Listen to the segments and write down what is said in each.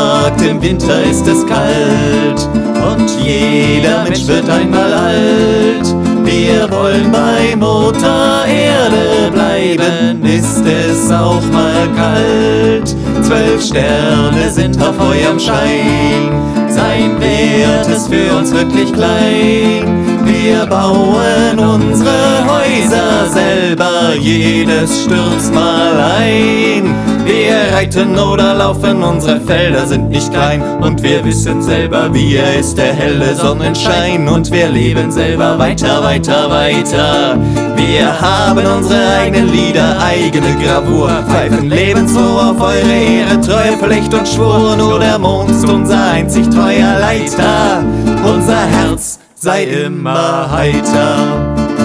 sagt, im Winter ist es kalt und jeder Mensch wird einmal alt. Wir wollen bei Mutter Erde bleiben, ist es auch mal kalt. 12 Sterne sind auf eurem Schein, sein Wert ist für uns wirklich klein. Wir bauen unsere Häuser selber, jedes stürzt mal ein. Wir reiten oder laufen, unsere Felder sind nicht klein. Und wir wissen selber, wir ist der helle Sonnenschein. Und wir leben selber weiter, weiter, weiter. Wir haben unsere eigenen Lieder, eigene Gravur, pfeifen lebensfroh auf eure Ehre, Treue, Pflicht und Schwur. Nur der Mond ist unser einzig treuer Leiter, unser Herz sei immer heiter.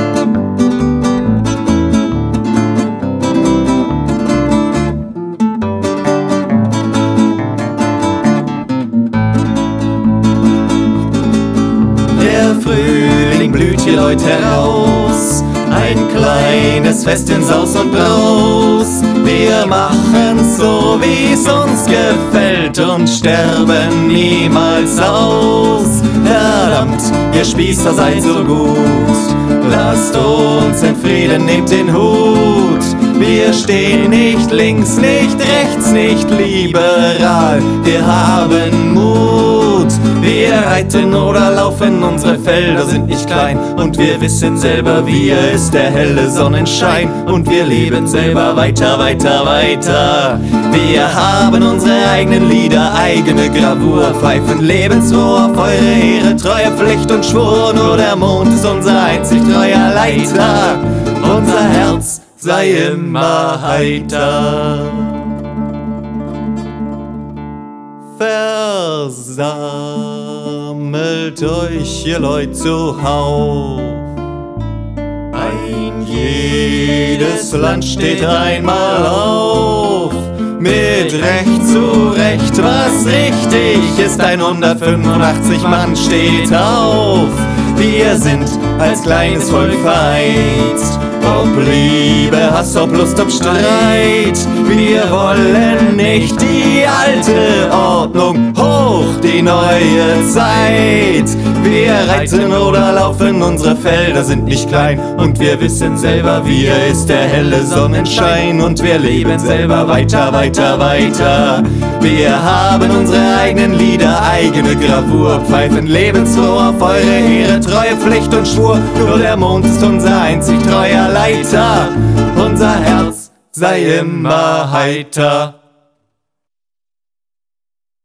Der Frühling blüht hier, Leute, heraus, ein kleines Fest in Saus und Braus. Wir machen's so, wie's uns gefällt und sterben niemals aus. Verdammt, ihr Spießer seid so gut, lasst uns in Frieden, nehmt den Hut. Wir stehen nicht links, nicht rechts, nicht liberal, wir haben Mut. Wir reiten oder laufen, unsere Felder sind nicht klein. Und wir wissen selber, wir ist der helle Sonnenschein. Und wir leben selber weiter, weiter, weiter. Wir haben unsere eigenen Lieder, eigene Gravur, pfeifen lebensfroh auf eure Ehre, Treue, Pflicht und Schwur. Nur der Mond ist unser einzig treuer Leiter, unser Herz sei immer heiter. Versammelt euch, ihr Leute, zuhauf. Ein jedes Land steht einmal auf, mit Recht zu Recht, was richtig ist. 185 Mann steht auf. Wir sind als kleines Volk vereint, ob Liebe, Hass, ob Lust, ob Streit. Wir wollen nicht die alte Ordnung, hoch die neue Zeit. Wir reiten oder laufen, unsere Felder sind nicht klein. Und wir wissen selber, wir ist der helle Sonnenschein. Und wir leben selber weiter, weiter, weiter. Wir haben unsere eigenen Lieder, eigene Gravur, pfeifen lebensfroh auf eure Ehre, Treue, Pflicht und Schwur. Nur der Mond ist unser einzig treuer Leiter, unser Herz sei immer heiter.